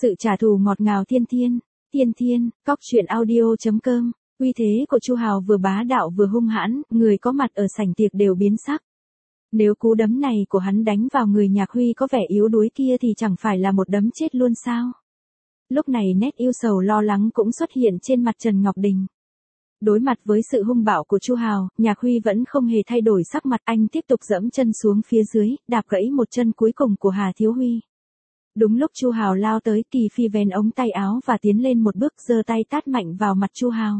Sự trả thù ngọt ngào thiên thiên. Thiên thiên, cóc truyện audio.com. Uy thế của Chu Hào vừa bá đạo vừa hung hãn, người có mặt ở sảnh tiệc đều biến sắc. Nếu cú đấm này của hắn đánh vào người Nhạc Huy có vẻ yếu đuối kia thì chẳng phải là một đấm chết luôn sao? Lúc này nét yêu sầu lo lắng cũng xuất hiện trên mặt Trần Ngọc Đình. Đối mặt với sự hung bạo của Chu Hào, Nhạc Huy vẫn không hề thay đổi sắc mặt, anh tiếp tục giẫm chân xuống phía dưới, đạp gãy một chân cuối cùng của Hà Thiếu Huy. Đúng lúc Chu Hào lao tới, Kỳ Phi vén ống tay áo và tiến lên một bước, giơ tay tát mạnh vào mặt Chu Hào.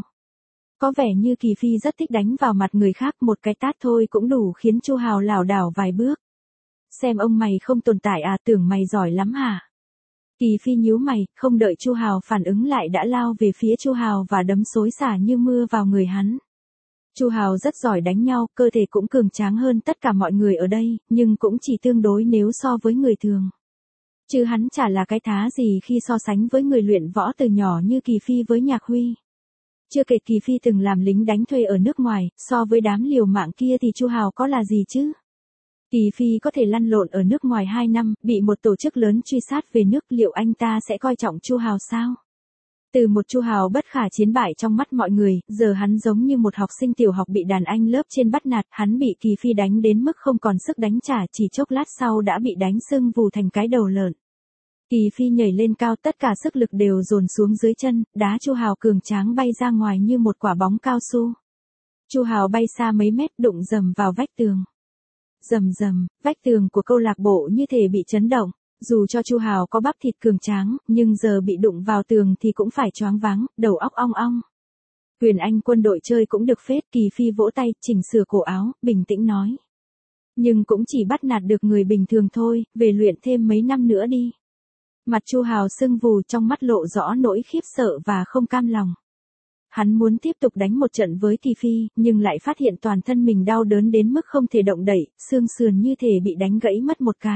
Có vẻ như Kỳ Phi rất thích đánh vào mặt người khác, một cái tát thôi cũng đủ khiến Chu Hào lảo đảo vài bước. Xem ông mày không tồn tại à, tưởng mày giỏi lắm hả? Kỳ Phi nhíu mày, không đợi Chu Hào phản ứng lại đã lao về phía Chu Hào và đấm xối xả như mưa vào người hắn. Chu Hào rất giỏi đánh nhau, cơ thể cũng cường tráng hơn tất cả mọi người ở đây, nhưng cũng chỉ tương đối nếu so với người thường. Chứ hắn chả là cái thá gì khi so sánh với người luyện võ từ nhỏ như Kỳ Phi với Nhạc Huy. Chưa kể Kỳ Phi từng làm lính đánh thuê ở nước ngoài, so với đám liều mạng kia thì Chu Hào có là gì chứ? Kỳ Phi có thể lăn lộn ở nước ngoài 2 năm, bị một tổ chức lớn truy sát về nước, liệu anh ta sẽ coi trọng Chu Hào sao? Từ một Chu Hào bất khả chiến bại trong mắt mọi người, giờ hắn giống như một học sinh tiểu học bị đàn anh lớp trên bắt nạt, hắn bị Kỳ Phi đánh đến mức không còn sức đánh trả, chỉ chốc lát sau đã bị đánh sưng vù thành cái đầu lợn. Kỳ Phi nhảy lên cao, tất cả sức lực đều dồn xuống dưới chân, đá Chu Hào cường tráng bay ra ngoài như một quả bóng cao su. Chu Hào bay xa mấy mét, đụng rầm vào vách tường. Rầm rầm, vách tường của câu lạc bộ như thể bị chấn động. Dù cho Chu Hào có bắp thịt cường tráng, nhưng giờ bị đụng vào tường thì cũng phải choáng váng, đầu óc ong ong. Huyền Anh Quân đội chơi cũng được phết, Kỳ Phi vỗ tay, chỉnh sửa cổ áo, bình tĩnh nói. Nhưng cũng chỉ bắt nạt được người bình thường thôi, về luyện thêm mấy năm nữa đi. Mặt Chu Hào sưng vù, trong mắt lộ rõ nỗi khiếp sợ và không cam lòng. Hắn muốn tiếp tục đánh một trận với Kỳ Phi, nhưng lại phát hiện toàn thân mình đau đớn đến mức không thể động đậy, xương sườn như thể bị đánh gãy mất một cái.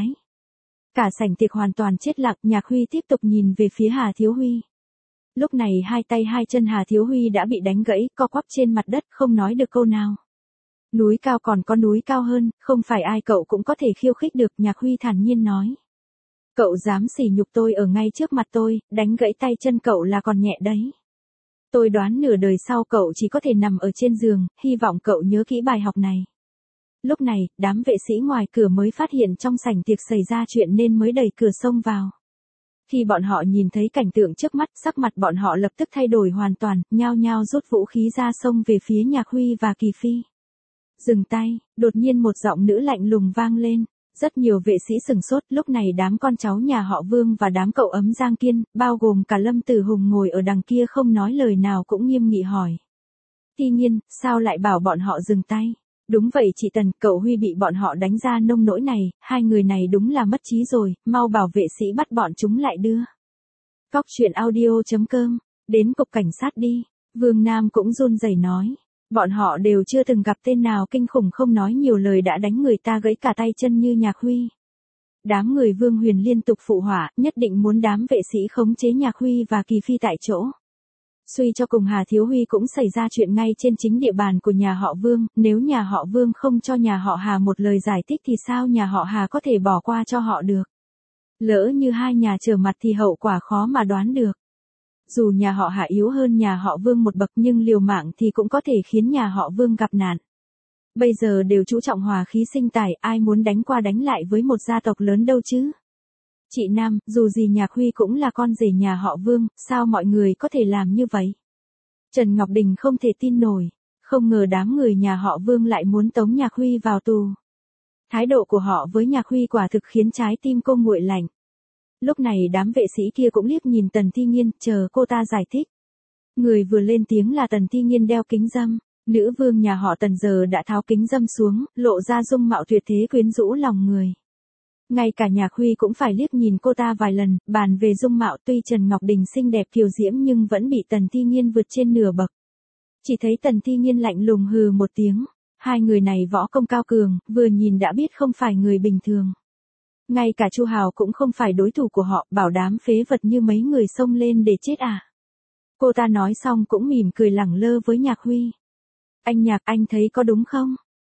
Cả sảnh tiệc hoàn toàn chết lặng, Nhạc Huy tiếp tục nhìn về phía Hà Thiếu Huy. Lúc này hai tay hai chân Hà Thiếu Huy đã bị đánh gãy, co quắp trên mặt đất, không nói được câu nào. Núi cao còn có núi cao hơn, không phải ai cậu cũng có thể khiêu khích được, Nhạc Huy thản nhiên nói. Cậu dám sỉ nhục tôi ở ngay trước mặt tôi, đánh gãy tay chân cậu là còn nhẹ đấy. Tôi đoán nửa đời sau cậu chỉ có thể nằm ở trên giường, hy vọng cậu nhớ kỹ bài học này. Lúc này, đám vệ sĩ ngoài cửa mới phát hiện trong sảnh tiệc xảy ra chuyện nên mới đẩy cửa xông vào. Khi bọn họ nhìn thấy cảnh tượng trước mắt, sắc mặt bọn họ lập tức thay đổi hoàn toàn, nhao nhao rút vũ khí ra xông về phía Nhạc Huy và Kỳ Phi. Dừng tay, đột nhiên một giọng nữ lạnh lùng vang lên. Rất nhiều vệ sĩ sừng sốt, lúc này đám con cháu nhà họ Vương và đám cậu ấm Giang Kiên, bao gồm cả Lâm Tử Hùng ngồi ở đằng kia không nói lời nào cũng nghiêm nghị hỏi. Thi Nhiên, sao lại bảo bọn họ dừng tay? Đúng vậy chị Tần, cậu Huy bị bọn họ đánh ra nông nỗi này, hai người này đúng là mất trí rồi, mau bảo vệ sĩ bắt bọn chúng lại đưa. Cóc truyện audio.com, đến cục cảnh sát đi, Vương Nam cũng run rẩy nói. Bọn họ đều chưa từng gặp tên nào kinh khủng không nói nhiều lời đã đánh người ta gãy cả tay chân như Nhạc Huy. Đám người Vương Huyền liên tục phụ họa, nhất định muốn đám vệ sĩ khống chế Nhạc Huy và Kỳ Phi tại chỗ. Suy cho cùng Hà Thiếu Huy cũng xảy ra chuyện ngay trên chính địa bàn của nhà họ Vương, nếu nhà họ Vương không cho nhà họ Hà một lời giải thích thì sao nhà họ Hà có thể bỏ qua cho họ được. Lỡ như hai nhà trở mặt thì hậu quả khó mà đoán được. Dù nhà họ Hà yếu hơn nhà họ Vương một bậc nhưng liều mạng thì cũng có thể khiến nhà họ Vương gặp nạn. Bây giờ đều chú trọng hòa khí sinh tài, ai muốn đánh qua đánh lại với một gia tộc lớn đâu chứ. Chị Nam, dù gì Nhạc Huy cũng là con rể nhà họ Vương, sao mọi người có thể làm như vậy? Trần Ngọc Đình không thể tin nổi, không ngờ đám người nhà họ Vương lại muốn tống Nhạc Huy vào tù. Thái độ của họ với Nhạc Huy quả thực khiến trái tim cô nguội lạnh. Lúc này đám vệ sĩ kia cũng liếc nhìn Tần Thi Nhiên, chờ cô ta giải thích. Người vừa lên tiếng là Tần Thi Nhiên đeo kính râm, nữ vương nhà họ Tần giờ đã tháo kính râm xuống, lộ ra dung mạo tuyệt thế quyến rũ lòng người. Ngay cả Nhạc Huy cũng phải liếc nhìn cô ta vài lần, bàn về dung mạo tuy Trần Ngọc Đình xinh đẹp kiều diễm nhưng vẫn bị Tần Thi Nhiên vượt trên nửa bậc. Chỉ thấy Tần Thi Nhiên lạnh lùng hừ một tiếng, hai người này võ công cao cường, vừa nhìn đã biết không phải người bình thường. Ngay cả Chu Hào cũng không phải đối thủ của họ, bảo đám phế vật như mấy người xông lên để chết à. Cô ta nói xong cũng mỉm cười lẳng lơ với Nhạc Huy. Anh Nhạc, anh thấy có đúng không?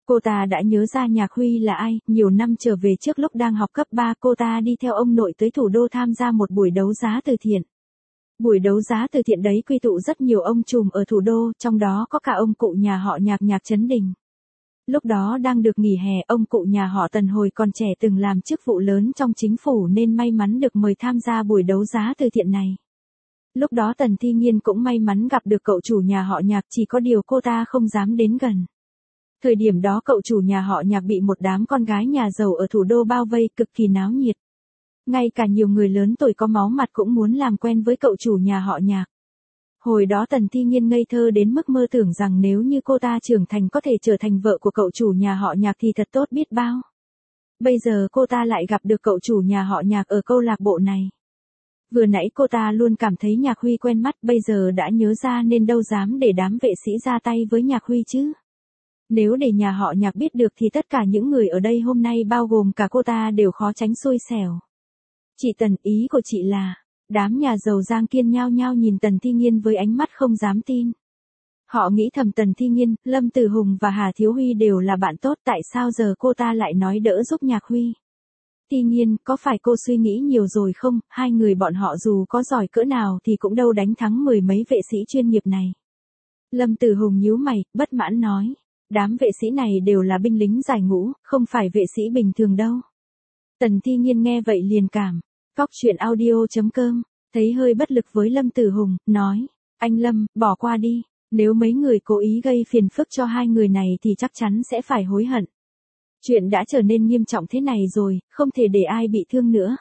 Cô ta đã nhớ ra Nhạc Huy là ai, nhiều năm trở về trước lúc đang học cấp 3 cô ta đi theo ông nội tới thủ đô tham gia một buổi đấu giá từ thiện. Buổi đấu giá từ thiện đấy quy tụ rất nhiều ông trùm ở thủ đô, trong đó có cả ông cụ nhà họ Nhạc Nhạc Trấn Đình. Lúc đó đang được nghỉ hè, ông cụ nhà họ Tần hồi còn trẻ từng làm chức vụ lớn trong chính phủ nên may mắn được mời tham gia buổi đấu giá từ thiện này. Lúc đó Tần Thi Nghiên cũng may mắn gặp được cậu chủ nhà họ Nhạc, chỉ có điều cô ta không dám đến gần. Thời điểm đó cậu chủ nhà họ Nhạc bị một đám con gái nhà giàu ở thủ đô bao vây cực kỳ náo nhiệt. Ngay cả nhiều người lớn tuổi có máu mặt cũng muốn làm quen với cậu chủ nhà họ Nhạc. Hồi đó Tần Thi Nghiên ngây thơ đến mức mơ tưởng rằng nếu như cô ta trưởng thành có thể trở thành vợ của cậu chủ nhà họ Nhạc thì thật tốt biết bao. Bây giờ cô ta lại gặp được cậu chủ nhà họ Nhạc ở câu lạc bộ này. Vừa nãy cô ta luôn cảm thấy Nhạc Huy quen mắt, bây giờ đã nhớ ra nên đâu dám để đám vệ sĩ ra tay với Nhạc Huy chứ. Nếu để nhà họ Nhạc biết được thì tất cả những người ở đây hôm nay bao gồm cả cô ta đều khó tránh xui xẻo. Chị Tần, ý của chị là, đám nhà giàu Giang Kiên nhao nhao nhìn Tần Thi Nghiên với ánh mắt không dám tin. Họ nghĩ thầm Tần Thi Nghiên, Lâm Tử Hùng và Hà Thiếu Huy đều là bạn tốt, tại sao giờ cô ta lại nói đỡ giúp Nhạc Huy? Thi Nghiên, có phải cô suy nghĩ nhiều rồi không, hai người bọn họ dù có giỏi cỡ nào thì cũng đâu đánh thắng mười mấy vệ sĩ chuyên nghiệp này. Lâm Tử Hùng nhíu mày, bất mãn nói, đám vệ sĩ này đều là binh lính giải ngũ, không phải vệ sĩ bình thường đâu. Tần Thi Nghiên nghe vậy liền cảm. Cóc truyện audio.com, thấy hơi bất lực với Lâm Tử Hùng, nói, anh Lâm, bỏ qua đi, nếu mấy người cố ý gây phiền phức cho hai người này thì chắc chắn sẽ phải hối hận. Chuyện đã trở nên nghiêm trọng thế này rồi, không thể để ai bị thương nữa.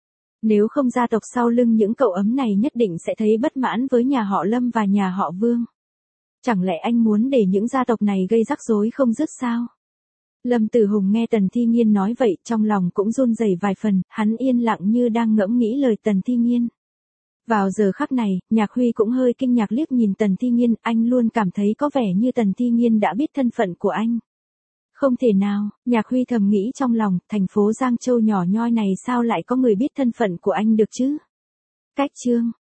Nếu không gia tộc sau lưng những cậu ấm này nhất định sẽ thấy bất mãn với nhà họ Lâm và nhà họ Vương. Chẳng lẽ anh muốn để những gia tộc này gây rắc rối không dứt sao? Lâm Tử Hùng nghe Tần Thi Nghiên nói vậy, trong lòng cũng run rẩy vài phần, hắn yên lặng như đang ngẫm nghĩ lời Tần Thi Nghiên. Vào giờ khắc này, Nhạc Huy cũng hơi kinh ngạc liếc nhìn Tần Thi Nghiên, anh luôn cảm thấy có vẻ như Tần Thi Nghiên đã biết thân phận của anh. Không thể nào, Nhạc Huy thầm nghĩ trong lòng, thành phố Giang Châu nhỏ nhoi này sao lại có người biết thân phận của anh được chứ? Cách chương